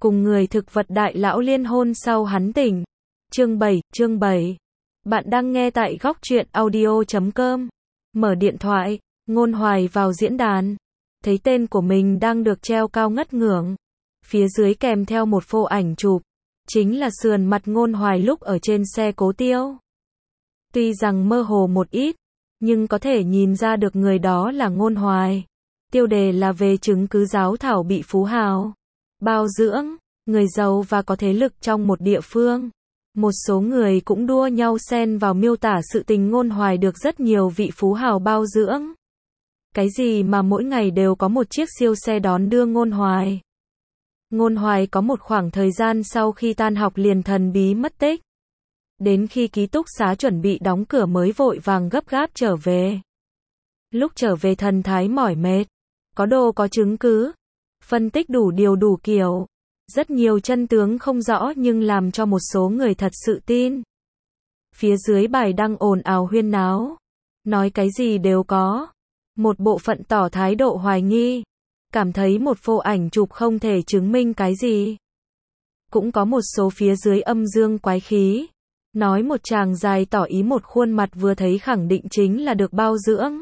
cùng người thực vật đại lão liên hôn sau hắn tỉnh. Chương 7. Bạn đang nghe tại góc truyện audio.com. Mở điện thoại, Ngôn Hoài vào diễn đàn. Thấy tên của mình đang được treo cao ngất ngưởng. Phía dưới kèm theo một phô ảnh chụp. Chính là sườn mặt Ngôn Hoài lúc ở trên xe Cố Tiêu. Tuy rằng mơ hồ một ít, nhưng có thể nhìn ra được người đó là Ngôn Hoài. Tiêu đề là về chứng cứ giáo thảo bị phú hào bao dưỡng, người giàu và có thế lực trong một địa phương. Một số người cũng đua nhau xen vào miêu tả sự tình Ngôn Hoài được rất nhiều vị phú hào bao dưỡng. Cái gì mà mỗi ngày đều có một chiếc siêu xe đón đưa Ngôn Hoài. Ngôn Hoài có một khoảng thời gian sau khi tan học liền thần bí mất tích. Đến khi ký túc xá chuẩn bị đóng cửa mới vội vàng gấp gáp trở về. Lúc trở về thần thái mỏi mệt, có đồ có chứng cứ, phân tích đủ điều đủ kiểu. Rất nhiều chân tướng không rõ nhưng làm cho một số người thật sự tin. Phía dưới bài đăng ồn ào huyên náo. Nói cái gì đều có. Một bộ phận tỏ thái độ hoài nghi. Cảm thấy một phô ảnh chụp không thể chứng minh cái gì. Cũng có một số phía dưới âm dương quái khí. Nói một chàng dài tỏ ý một khuôn mặt vừa thấy khẳng định chính là được bao dưỡng.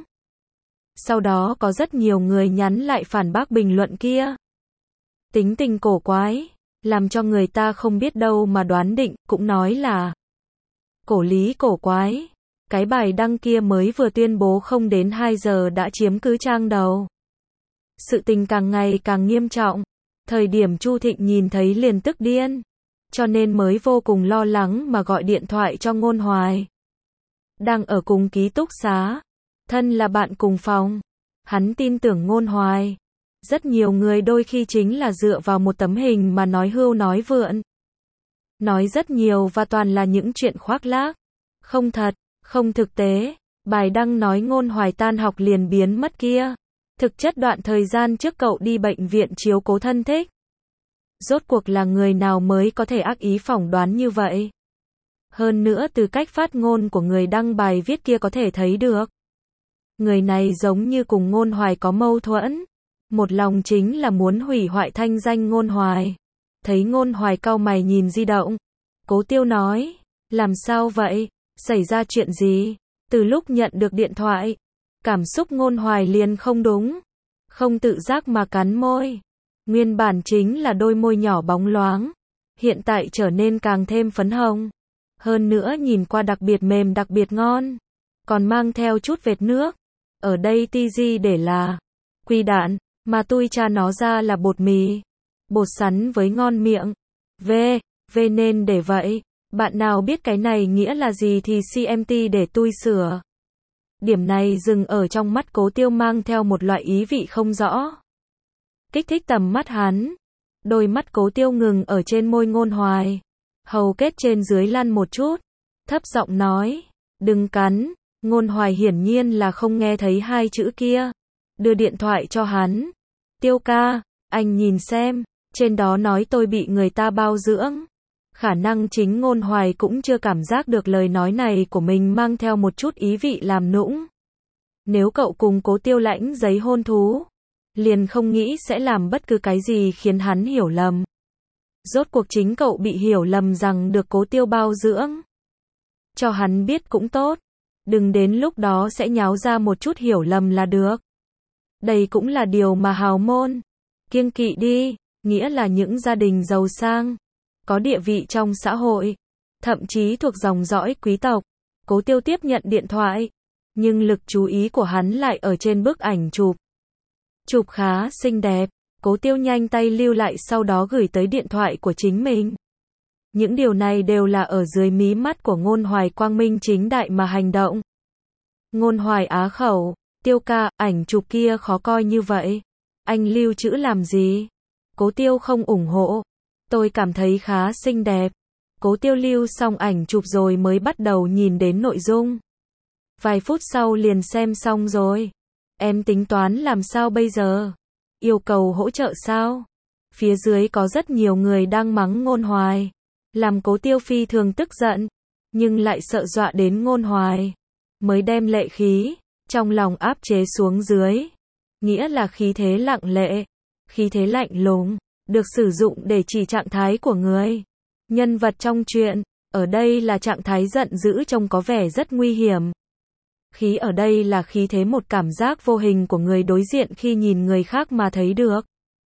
Sau đó có rất nhiều người nhắn lại phản bác bình luận kia. Tính tình cổ quái, làm cho người ta không biết đâu mà đoán định, cũng nói là cổ lý cổ quái. Cái bài đăng kia mới vừa tuyên bố không đến 2 giờ đã chiếm cứ trang đầu. Sự tình càng ngày càng nghiêm trọng. Thời điểm Chu Thịnh nhìn thấy liền tức điên. Cho nên mới vô cùng lo lắng mà gọi điện thoại cho Ngôn Hoài. Đang ở cùng ký túc xá. Thân là bạn cùng phòng. Hắn tin tưởng Ngôn Hoài. Rất nhiều người đôi khi chính là dựa vào một tấm hình mà nói hưu nói vượn. Nói rất nhiều và toàn là những chuyện khoác lác. Không thật, không thực tế. Bài đăng nói Ngôn Hoài tan học liền biến mất kia. Thực chất đoạn thời gian trước cậu đi bệnh viện chiếu cố thân thích. Rốt cuộc là người nào mới có thể ác ý phỏng đoán như vậy? Hơn nữa từ cách phát ngôn của người đăng bài viết kia có thể thấy được. Người này giống như cùng Ngôn Hoài có mâu thuẫn. Một lòng chính là muốn hủy hoại thanh danh Ngôn Hoài. Thấy Ngôn Hoài cau mày nhìn di động. Cố Tiêu nói, làm sao vậy? Xảy ra chuyện gì? Từ lúc nhận được điện thoại, cảm xúc Ngôn Hoài liền không đúng. Không tự giác mà cắn môi. Nguyên bản chính là đôi môi nhỏ bóng loáng. Hiện tại trở nên càng thêm phấn hồng. Hơn nữa nhìn qua đặc biệt mềm đặc biệt ngon. Còn mang theo chút vệt nước. Ở đây TG để là quy đạn. Mà tui cha nó ra là bột mì. Bột sắn với ngon miệng. V nên để vậy. Bạn nào biết cái này nghĩa là gì thì CMT để tui sửa. Điểm này dừng ở trong mắt Cố Tiêu mang theo một loại ý vị không rõ. Kích thích tầm mắt hắn. Đôi mắt Cố Tiêu ngừng ở trên môi Ngôn Hoài. Hầu kết trên dưới lăn một chút. Thấp giọng nói. Đừng cắn. Ngôn Hoài hiển nhiên là không nghe thấy hai chữ kia. Đưa điện thoại cho hắn. Tiêu ca, anh nhìn xem. Trên đó nói tôi bị người ta bao dưỡng. Khả năng chính Ngôn Hoài cũng chưa cảm giác được lời nói này của mình mang theo một chút ý vị làm nũng. Nếu cậu cùng Cố Tiêu lãnh giấy hôn thú, liền không nghĩ sẽ làm bất cứ cái gì khiến hắn hiểu lầm. Rốt cuộc chính cậu bị hiểu lầm rằng được Cố Tiêu bao dưỡng. Cho hắn biết cũng tốt. Đừng đến lúc đó sẽ nháo ra một chút hiểu lầm là được. Đây cũng là điều mà hào môn kiêng kỵ đi, nghĩa là những gia đình giàu sang, có địa vị trong xã hội, thậm chí thuộc dòng dõi quý tộc. Cố Tiêu tiếp nhận điện thoại, nhưng lực chú ý của hắn lại ở trên bức ảnh chụp. Chụp khá xinh đẹp, Cố Tiêu nhanh tay lưu lại sau đó gửi tới điện thoại của chính mình. Những điều này đều là ở dưới mí mắt của Ngôn Hoài quang minh chính đại mà hành động. Ngôn Hoài á khẩu, Tiêu ca, ảnh chụp kia khó coi như vậy. Anh lưu trữ làm gì? Cố Tiêu không ủng hộ. Tôi cảm thấy khá xinh đẹp. Cố Tiêu lưu xong ảnh chụp rồi mới bắt đầu nhìn đến nội dung. Vài phút sau liền xem xong rồi. Em tính toán làm sao bây giờ? Yêu cầu hỗ trợ sao? Phía dưới có rất nhiều người đang mắng Ngôn Hoài. Làm Cố Tiêu phi thường tức giận. Nhưng lại sợ dọa đến Ngôn Hoài. Mới đem lệ khí trong lòng áp chế xuống dưới. Nghĩa là khí thế lặng lệ. Khí thế lạnh lùng. được sử dụng để chỉ trạng thái của người. Nhân vật trong truyện, ở đây là trạng thái giận dữ trông có vẻ rất nguy hiểm. Khí ở đây là khí thế, một cảm giác vô hình của người đối diện khi nhìn người khác mà thấy được.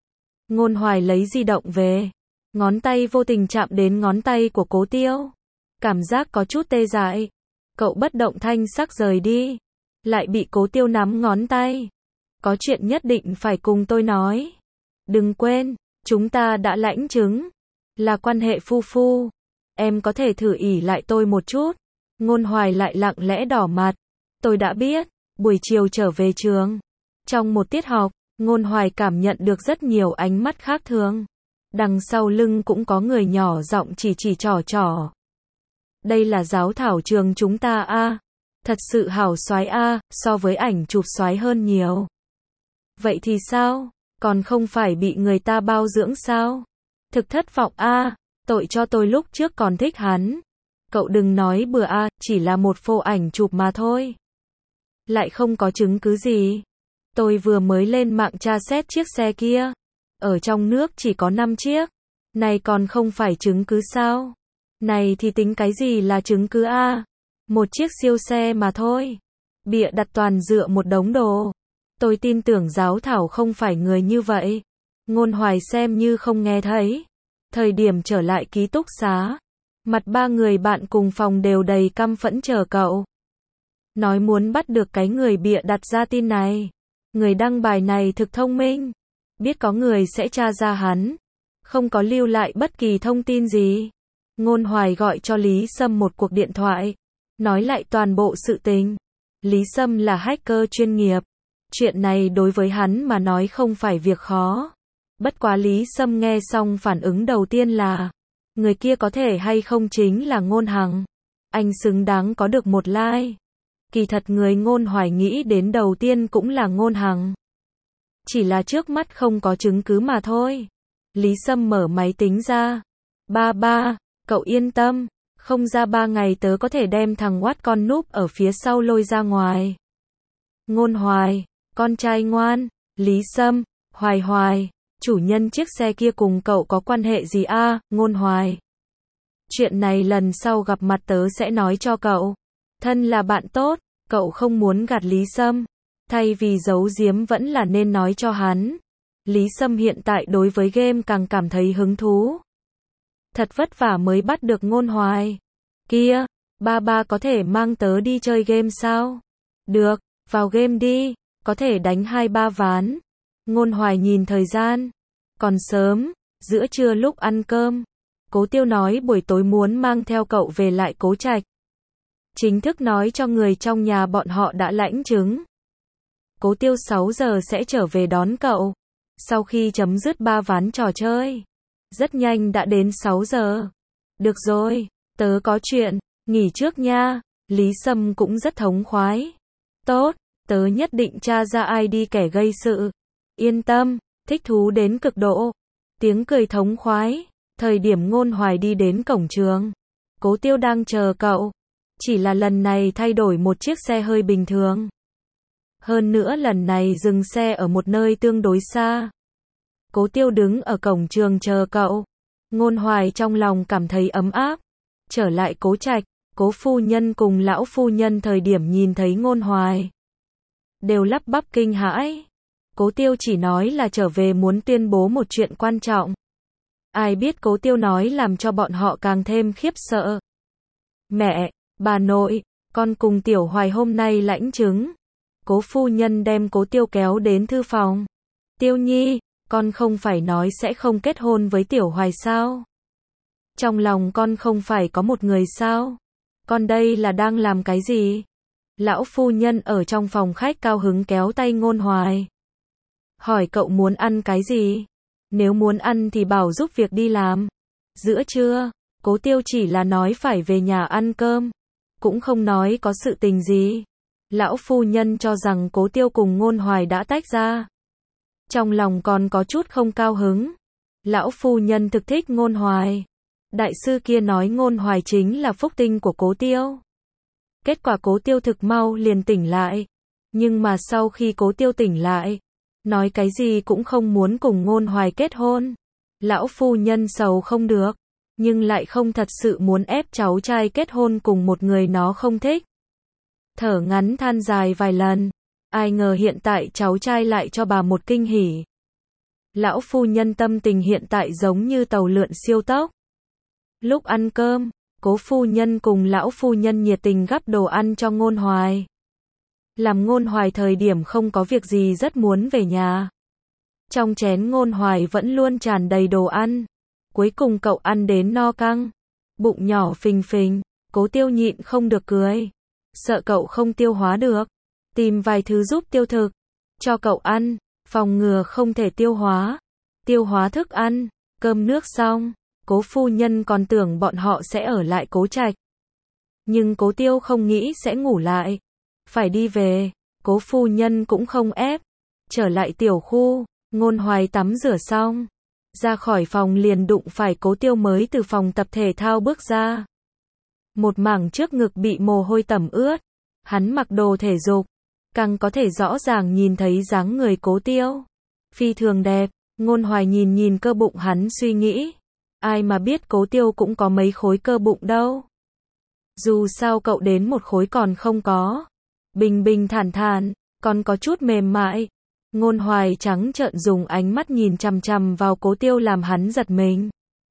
Ngôn Hoài lấy di động về. Ngón tay vô tình chạm đến ngón tay của Cố Tiêu. Cảm giác có chút tê dại. Cậu bất động thanh sắc rời đi. Lại bị Cố Tiêu nắm ngón tay. Có chuyện nhất định phải cùng tôi nói. Đừng quên, chúng ta đã lãnh chứng. Là quan hệ phu phu. Em có thể thử ỷ lại tôi một chút. Ngôn Hoài lại lặng lẽ đỏ mặt. Tôi đã biết. Buổi chiều trở về trường. Trong một tiết học, Ngôn Hoài cảm nhận được rất nhiều ánh mắt khác thường. Đằng sau lưng cũng có người nhỏ giọng chỉ trỏ. Đây là giáo thảo trường chúng ta a. Thật sự hảo soái a, so với ảnh chụp soái hơn nhiều. Vậy thì sao? Còn không phải bị người ta bao dưỡng sao? Thực thất vọng a, tội cho tôi lúc trước còn thích hắn. Cậu đừng nói bừa a, chỉ là một phô ảnh chụp mà thôi. Lại không có chứng cứ gì. Tôi vừa mới lên mạng tra xét chiếc xe kia. Ở trong nước chỉ có 5 chiếc. Này còn không phải chứng cứ sao? Này thì tính cái gì là chứng cứ a? Một chiếc siêu xe mà thôi. Bịa đặt toàn dựa một đống đồ. Tôi tin tưởng giáo thảo không phải người như vậy. Ngôn Hoài xem như không nghe thấy. Thời điểm trở lại ký túc xá, mặt ba người bạn cùng phòng đều đầy căm phẫn chờ cậu. Nói muốn bắt được cái người bịa đặt ra tin này. Người đăng bài này thực thông minh. Biết có người sẽ tra ra hắn. Không có lưu lại bất kỳ thông tin gì. Ngôn Hoài gọi cho Lý Sâm một cuộc điện thoại. Nói lại toàn bộ sự tình. Lý Sâm là hacker chuyên nghiệp. Chuyện này đối với hắn mà nói không phải việc khó. Bất quá Lý Sâm nghe xong phản ứng đầu tiên là người kia có thể hay không chính là Ngôn Hằng. Anh xứng đáng có được một like. Kỳ thật người Ngôn Hoài nghĩ đến đầu tiên cũng là Ngôn Hằng. Chỉ là trước mắt không có chứng cứ mà thôi. Lý Sâm mở máy tính ra. Ba, cậu yên tâm. Không ra 3 ngày tớ có thể đem thằng Watt con núp ở phía sau lôi ra ngoài. Ngôn Hoài, con trai ngoan. Lý Sâm, Hoài, chủ nhân chiếc xe kia cùng cậu có quan hệ gì a? Ngôn Hoài. Chuyện này lần sau gặp mặt tớ sẽ nói cho cậu. Thân là bạn tốt, cậu không muốn gạt Lý Sâm. Thay vì giấu giếm vẫn là nên nói cho hắn. Lý Sâm hiện tại đối với game càng cảm thấy hứng thú. Thật vất vả mới bắt được Ngôn Hoài. Kia, ba có thể mang tớ đi chơi game sao? Được, vào game đi, có thể đánh 2-3 ván. Ngôn Hoài nhìn thời gian. Còn sớm, giữa trưa lúc ăn cơm. Cố Tiêu nói buổi tối muốn mang theo cậu về lại Cố Trạch. Chính thức nói cho người trong nhà bọn họ đã lãnh chứng. Cố Tiêu 6 giờ sẽ trở về đón cậu. Sau khi chấm dứt 3 ván trò chơi. Rất nhanh đã đến 6 giờ. Được rồi, tớ có chuyện, nghỉ trước nha. Lý Sâm cũng rất thống khoái. Tốt, tớ nhất định tra ra ai đi kẻ gây sự. Yên tâm, thích thú đến cực độ. Tiếng cười thống khoái. Thời điểm Ngôn Hoài đi đến cổng trường. Cố Tiêu đang chờ cậu. Chỉ là lần này thay đổi một chiếc xe hơi bình thường. Hơn nữa lần này dừng xe ở một nơi tương đối xa. Cố Tiêu đứng ở cổng trường chờ cậu. Ngôn Hoài trong lòng cảm thấy ấm áp. Trở lại Cố Trạch, Cố phu nhân cùng lão phu nhân thời điểm nhìn thấy Ngôn Hoài đều lắp bắp kinh hãi. Cố Tiêu chỉ nói là trở về muốn tuyên bố một chuyện quan trọng. Ai biết Cố Tiêu nói làm cho bọn họ càng thêm khiếp sợ. Mẹ, bà nội, con cùng Tiểu Hoài hôm nay lãnh chứng. Cố phu nhân đem Cố Tiêu kéo đến thư phòng. Tiêu Nhi, con không phải nói sẽ không kết hôn với Tiểu Hoài sao? Trong lòng con không phải có một người sao? Con đây là đang làm cái gì? Lão phu nhân ở trong phòng khách cao hứng kéo tay Ngôn Hoài. Hỏi cậu muốn ăn cái gì? Nếu muốn ăn thì bảo giúp việc đi làm. Giữa trưa, Cố Tiêu chỉ là nói phải về nhà ăn cơm. Cũng không nói có sự tình gì. Lão phu nhân cho rằng Cố Tiêu cùng Ngôn Hoài đã tách ra. Trong lòng còn có chút không cao hứng. Lão phu nhân thực thích Ngôn Hoài. Đại sư kia nói Ngôn Hoài chính là phúc tinh của Cố Tiêu. Kết quả Cố Tiêu thực mau liền tỉnh lại. Nhưng mà sau khi Cố Tiêu tỉnh lại, nói cái gì cũng không muốn cùng Ngôn Hoài kết hôn. Lão phu nhân sầu không được, nhưng lại không thật sự muốn ép cháu trai kết hôn cùng một người nó không thích. Thở ngắn than dài vài lần, ai ngờ hiện tại cháu trai lại cho bà một kinh hỉ. Lão phu nhân tâm tình hiện tại giống như tàu lượn siêu tốc. Lúc ăn cơm, Cố phu nhân cùng lão phu nhân nhiệt tình gắp đồ ăn cho Ngôn Hoài. Làm Ngôn Hoài thời điểm không có việc gì rất muốn về nhà. Trong chén Ngôn Hoài vẫn luôn tràn đầy đồ ăn. Cuối cùng cậu ăn đến no căng, bụng nhỏ phình phình, Cố Tiêu nhịn không được cười. Sợ cậu không tiêu hóa được, tìm vài thứ giúp tiêu thực, cho cậu ăn, phòng ngừa không thể tiêu hóa thức ăn. Cơm nước xong, Cố phu nhân còn tưởng bọn họ sẽ ở lại Cố Trạch. Nhưng Cố Tiêu không nghĩ sẽ ngủ lại, phải đi về, Cố phu nhân cũng không ép. Trở lại tiểu khu, Ngôn Hoài tắm rửa xong, ra khỏi phòng liền đụng phải Cố Tiêu mới từ phòng tập thể thao bước ra. Một mảng trước ngực bị mồ hôi tẩm ướt, hắn mặc đồ thể dục, càng có thể rõ ràng nhìn thấy dáng người Cố Tiêu. Phi thường đẹp, Ngôn Hoài nhìn nhìn cơ bụng hắn suy nghĩ. Ai mà biết Cố Tiêu cũng có mấy khối cơ bụng đâu. Dù sao cậu đến một khối còn không có. Bình bình thản thản, còn có chút mềm mại. Ngôn Hoài trắng trợn dùng ánh mắt nhìn chằm chằm vào Cố Tiêu làm hắn giật mình.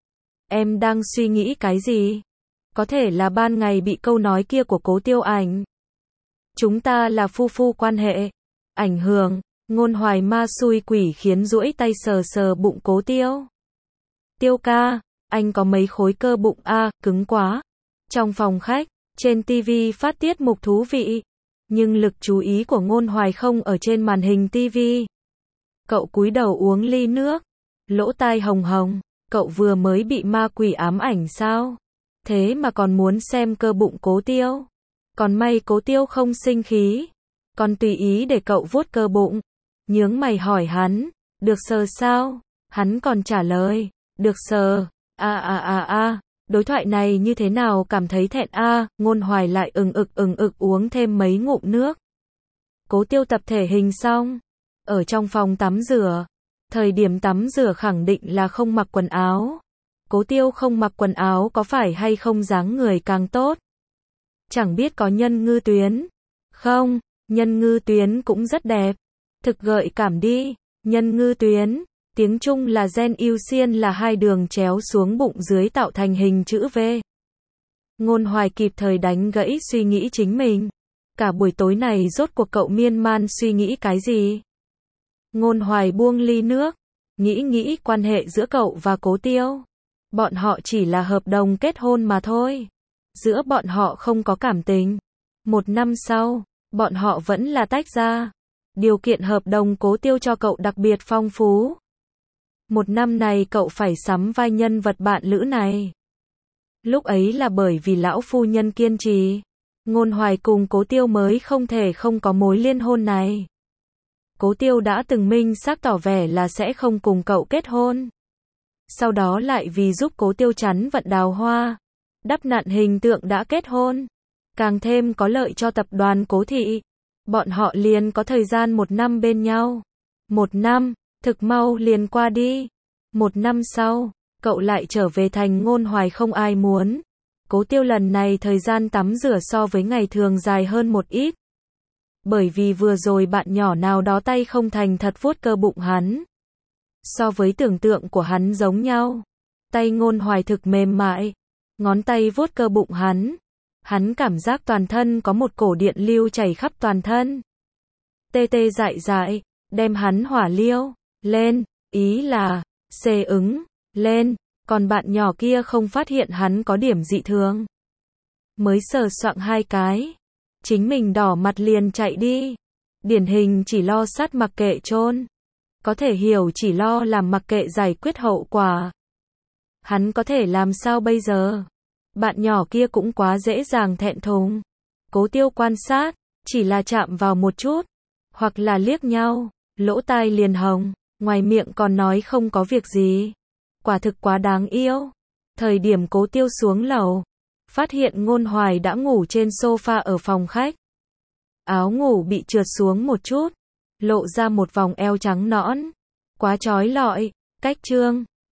Em đang suy nghĩ cái gì? Có thể là ban ngày bị câu nói kia của Cố Tiêu ảnh. Chúng ta là phu phu quan hệ. Ảnh hưởng, Ngôn Hoài ma xui quỷ khiến duỗi tay sờ sờ bụng Cố Tiêu. Tiêu ca, anh có mấy khối cơ bụng a, cứng quá. Trong phòng khách, trên tivi phát tiết mục thú vị, nhưng lực chú ý của Ngôn Hoài không ở trên màn hình tivi. Cậu cúi đầu uống ly nước, lỗ tai hồng hồng, cậu vừa mới bị ma quỷ ám ảnh sao? Thế mà còn muốn xem cơ bụng Cố Tiêu. Còn may Cố Tiêu không sinh khí, còn tùy ý để cậu vuốt cơ bụng. Nhướng mày hỏi hắn, được sờ sao? Hắn còn trả lời, được sờ. Đối thoại này như thế nào cảm thấy thẹn a. Ngôn Hoài lại ừng ực uống thêm mấy ngụm nước. Cố Tiêu tập thể hình xong, ở trong phòng tắm rửa. Thời điểm tắm rửa khẳng định là không mặc quần áo. Cố Tiêu không mặc quần áo có phải hay không dáng người càng tốt? Chẳng biết có nhân ngư tuyến. Không, nhân ngư tuyến cũng rất đẹp. Thực gợi cảm đi. Nhân ngư tuyến, tiếng Trung là gen ưu xiên là hai đường chéo xuống bụng dưới tạo thành hình chữ V. Ngôn Hoài kịp thời đánh gãy suy nghĩ chính mình. Cả buổi tối này rốt cuộc cậu miên man suy nghĩ cái gì? Ngôn Hoài buông ly nước, nghĩ quan hệ giữa cậu và Cố Tiêu. Bọn họ chỉ là hợp đồng kết hôn mà thôi. Giữa bọn họ không có cảm tình. 1 năm sau, bọn họ vẫn là tách ra. Điều kiện hợp đồng Cố Tiêu cho cậu đặc biệt phong phú. 1 năm này cậu phải sắm vai nhân vật bạn lữ này. Lúc ấy là bởi vì lão phu nhân kiên trì. Ngôn Hoài cùng Cố Tiêu mới không thể không có mối liên hôn này. Cố Tiêu đã từng minh xác tỏ vẻ là sẽ không cùng cậu kết hôn. Sau đó lại vì giúp Cố Tiêu chắn vận đào hoa, đắp nặn hình tượng đã kết hôn. Càng thêm có lợi cho tập đoàn Cố Thị. Bọn họ liền có thời gian 1 năm bên nhau. 1 năm, thực mau liền qua đi. 1 năm sau, cậu lại trở về thành Ngôn Hoài không ai muốn. Cố Tiêu lần này thời gian tắm rửa so với ngày thường dài hơn một ít. Bởi vì vừa rồi bạn nhỏ nào đó tay không thành thật vuốt cơ bụng hắn. So với tưởng tượng của hắn giống nhau. Tay Ngôn Hoài thực mềm mại. Ngón tay vuốt cơ bụng hắn. Hắn cảm giác toàn thân có một cổ điện lưu chảy khắp toàn thân. Tê tê dại dại, đem hắn hỏa liêu lên, ý là xê ứng lên, còn bạn nhỏ kia không phát hiện hắn có điểm dị thường. Mới sờ soạng 2 cái, chính mình đỏ mặt liền chạy đi. Điển hình chỉ lo sát mặc kệ chôn. Có thể hiểu chỉ lo làm mặc kệ giải quyết hậu quả. Hắn có thể làm sao bây giờ? Bạn nhỏ kia cũng quá dễ dàng thẹn thùng. Cố Tiêu quan sát, chỉ là chạm vào một chút, hoặc là liếc nhau, lỗ tai liền hồng, ngoài miệng còn nói không có việc gì. Quả thực quá đáng yêu. Thời điểm Cố Tiêu xuống lầu, phát hiện Ngôn Hoài đã ngủ trên sofa ở phòng khách. Áo ngủ bị trượt xuống một chút, lộ ra một vòng eo trắng nõn, quá chói lọi, cách trương.